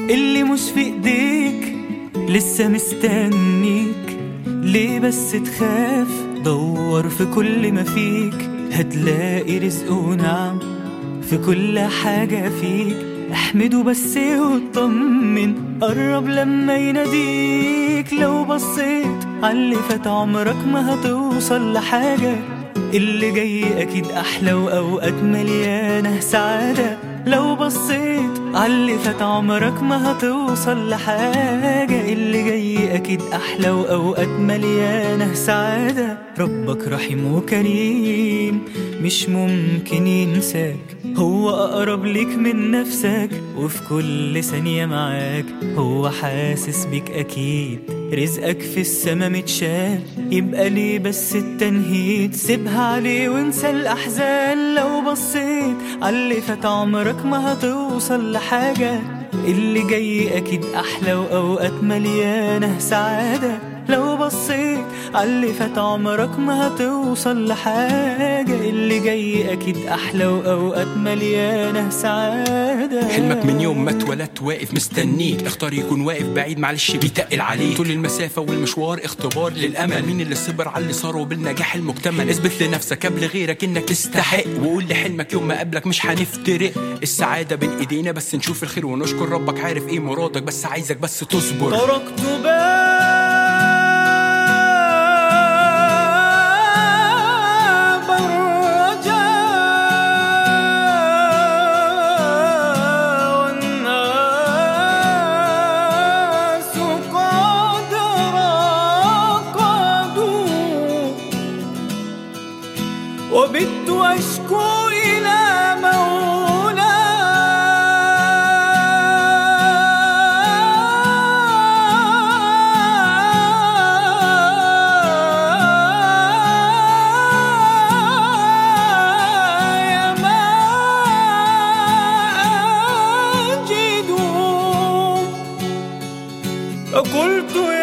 اللي مش في ايديك لسه مستنيك. ليه بس تخاف؟ دور في كل ما فيك، هتلاقي رزق ونعم في كل حاجة فيك. احمده بس واطمن، قرب لما يناديك. لو بصيت عاللي فات عمرك ما هتوصل لحاجة، اللي جاي اكيد احلى واوقات مليانة سعادة. لو بصيت عاللي فات عمرك ما هتوصل لحاجة، اللي جاي اكيد احلى واوقات مليانة سعادة. ربك رحيم وكريم مش ممكن ينساك، هو اقرب ليك من نفسك وفي كل ثانية معاك. هو حاسس بيك اكيد، رزقك في السما متشال. يبقى ليه بس التنهيد؟ سيبها عليه وانسى الاحزان. لو بصيت عاللي فات عمرك ما هتوصل لحاجة، اللي جاي اكيد احلى واوقات مليانة سعادة. لو بصيت عاللي فات عمرك ما هتوصل لحاجة، اللي جاي اكيد احلى واوقات مليانة سعادة. حلمك من يوم ما اتولدت واقف مستنيك، اختار يكون واقف بعيد معلش بيتقل عليك. طول المسافة والمشوار اختبار للأمل، مين اللي صبر على اللي صار وبالنجاح المكتمل. اثبت لنفسك قبل غيرك انك تستحق، وقول لحلمك يوم ما قبلك مش هنفترق. السعادة بين ايدينا بس نشوف الخير ونشكر ربك، عارف ايه مرادك بس عايزك بس تصبر. تركت وبت أشكو إلى مولاي ما أجد، فقلت